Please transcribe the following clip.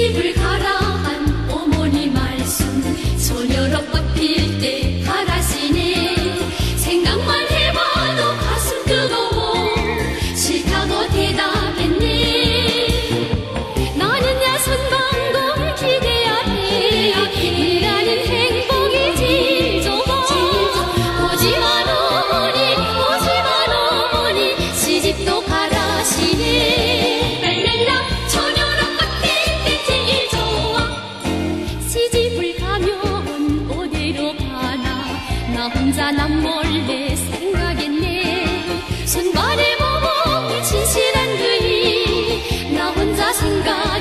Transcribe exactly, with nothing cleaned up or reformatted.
시집을 가라 한 어머니 말씀 소녀로 꽃필 때 가라시네. 생각만 해봐도 가슴 뜨거워 싫다고 대답했네. 나는 야선방걸 기대야 해. 일하는 행복이 제일 좋아. 오지만 어머니 오지만 어머니 시집도 가라시네. 랄랄라 소녀로 꽃필 때 제일 좋아. 시집을 가면 어디로 가나 나 혼자 남몰래 생각했네. 손발에 보고 진실한 그이 나 혼자 생각